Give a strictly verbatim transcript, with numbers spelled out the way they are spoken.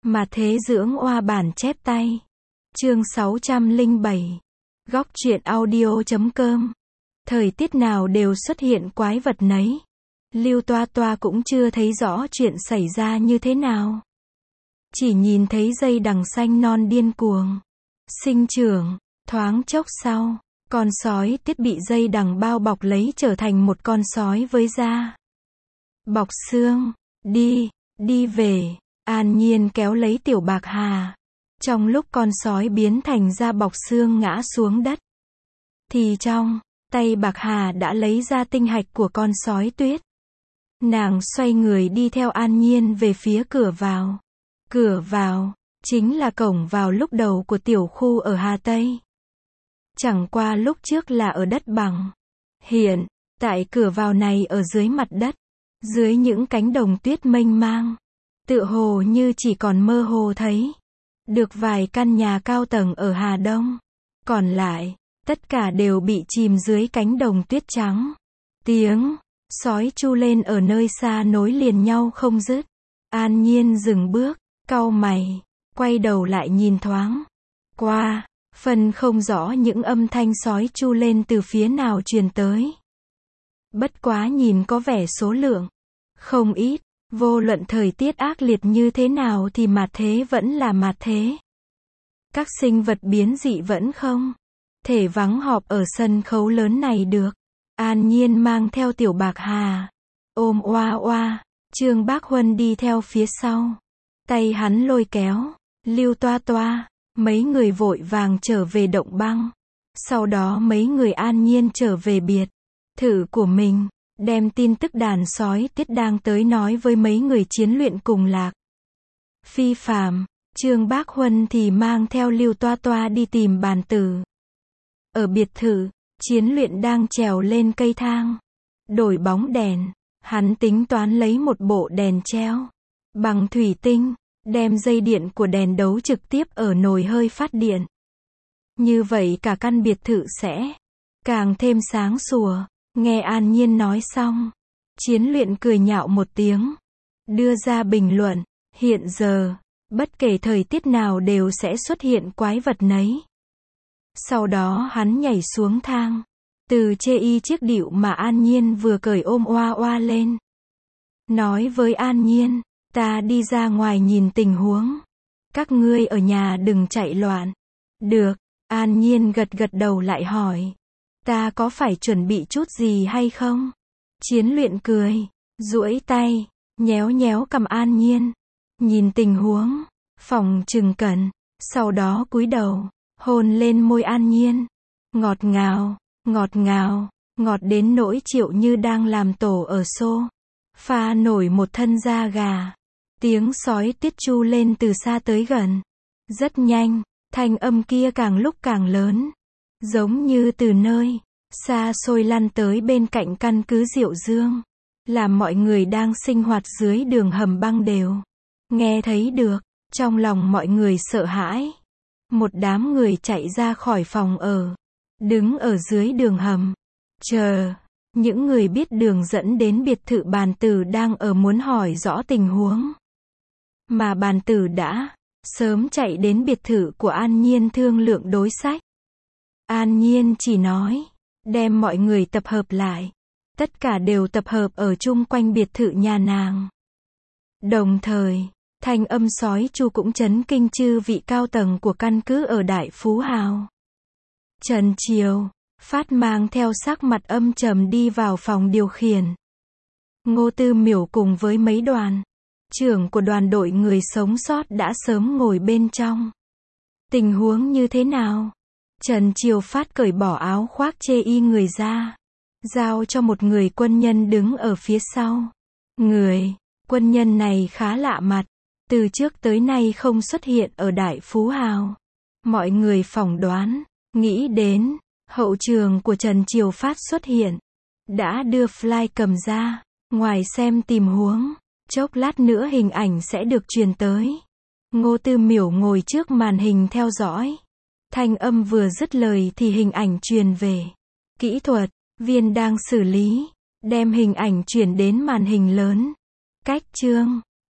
Mà thế dưỡng oa bản chép tay. Chương sáu trăm lẻ bảy. Góc truyện audio chấm com. Thời tiết nào đều xuất hiện quái vật nấy. Lưu Toa Toa cũng chưa thấy rõ chuyện xảy ra như thế nào. Chỉ nhìn thấy dây đằng xanh non điên cuồng sinh trưởng, thoáng chốc sau, con sói tiết bị dây đằng bao bọc lấy trở thành một con sói với da bọc xương. Đi, đi về. An Nhiên kéo lấy Tiểu Bạc Hà. Trong lúc con sói biến thành da bọc xương ngã xuống đất, thì trong tay Bạc Hà đã lấy ra tinh hạch của con sói tuyết. Nàng xoay người đi theo An Nhiên về phía cửa vào. Cửa vào chính là cổng vào lúc đầu của tiểu khu ở Hà Tây. Chẳng qua lúc trước là ở đất bằng. Hiện tại cửa vào này ở dưới mặt đất, dưới những cánh đồng tuyết mênh mang, tựa hồ như chỉ còn mơ hồ thấy được vài căn nhà cao tầng ở Hà Đông. Còn lại, tất cả đều bị chìm dưới cánh đồng tuyết trắng. Tiếng sói tru lên ở nơi xa nối liền nhau không dứt. An Nhiên dừng bước, cau mày, quay đầu lại nhìn thoáng qua, phân không rõ những âm thanh sói tru lên từ phía nào truyền tới. Bất quá nhìn có vẻ số lượng không ít, vô luận thời tiết ác liệt như thế nào thì mạt thế vẫn là mạt thế. Các sinh vật biến dị vẫn không thể vắng họp ở sân khấu lớn này được. An Nhiên mang theo Tiểu Bạc Hà, ôm Oa Oa, Trương Bác Huân đi theo phía sau. Tay hắn lôi kéo Lưu Toa Toa, mấy người vội vàng trở về động băng. Sau đó mấy người An Nhiên trở về biệt thự của mình, đem tin tức đàn sói tiết đang tới nói với mấy người chiến luyện cùng Lạc Phi Phàm. Trương Bác Huân thì mang theo Lưu Toa Toa đi tìm bàn tử. Ở biệt thự, chiến luyện đang trèo lên cây thang, đổi bóng đèn. Hắn tính toán lấy một bộ đèn treo bằng thủy tinh, đem dây điện của đèn đấu trực tiếp ở nồi hơi phát điện. Như vậy cả căn biệt thự sẽ càng thêm sáng sủa. Nghe An Nhiên nói xong, chiến luyện cười nhạo một tiếng, đưa ra bình luận, hiện giờ, bất kể thời tiết nào đều sẽ xuất hiện quái vật nấy. Sau đó hắn nhảy xuống thang, từ chê y chiếc đĩu mà An Nhiên vừa cởi ôm Oa Oa lên. Nói với An Nhiên, ta đi ra ngoài nhìn tình huống. Các ngươi ở nhà đừng chạy loạn. Được. An Nhiên gật gật đầu lại hỏi, ta có phải chuẩn bị chút gì hay không? Chiến luyện cười, duỗi tay, nhéo nhéo cằm An Nhiên. Nhìn tình huống, phòng chừng cần. Sau đó cúi đầu, hôn lên môi An Nhiên. Ngọt ngào, ngọt ngào, ngọt đến nỗi Triệu Như đang làm tổ ở xô pha nổi một thân da gà. Tiếng sói tiết tru lên từ xa tới gần. Rất nhanh, thanh âm kia càng lúc càng lớn. Giống như từ nơi xa xôi lăn tới bên cạnh căn cứ Diệu Dương. Làm mọi người đang sinh hoạt dưới đường hầm băng đều nghe thấy được. Trong lòng mọi người sợ hãi. Một đám người chạy ra khỏi phòng ở, đứng ở dưới đường hầm, chờ. Những người biết đường dẫn đến biệt thự bàn tử đang ở muốn hỏi rõ tình huống. Mà bàn tử đã sớm chạy đến biệt thự của An Nhiên thương lượng đối sách. An Nhiên chỉ nói, đem mọi người tập hợp lại. Tất cả đều tập hợp ở chung quanh biệt thự nhà nàng. Đồng thời, thanh âm sói tru cũng chấn kinh chư vị cao tầng của căn cứ ở Đại Phú Hào. Trần Triều Phát mang theo sắc mặt âm trầm đi vào phòng điều khiển. Ngô Tư Miểu cùng với mấy đoàn trưởng của đoàn đội người sống sót đã sớm ngồi bên trong. Tình huống như thế nào? Trần Triều Phát cởi bỏ áo khoác chê y người ra, giao cho một người quân nhân đứng ở phía sau. Người quân nhân này khá lạ mặt, từ trước tới nay không xuất hiện ở Đại Phú Hào. Mọi người phỏng đoán, nghĩ đến hậu trường của Trần Triều Phát xuất hiện, đã đưa fly cầm ra, ngoài xem tìm huống, chốc lát nữa hình ảnh sẽ được truyền tới. Ngô Tư Miểu ngồi trước màn hình theo dõi. Thanh âm vừa dứt lời thì hình ảnh truyền về. Kỹ thuật viên đang xử lý, đem hình ảnh chuyển đến màn hình lớn. Cách chương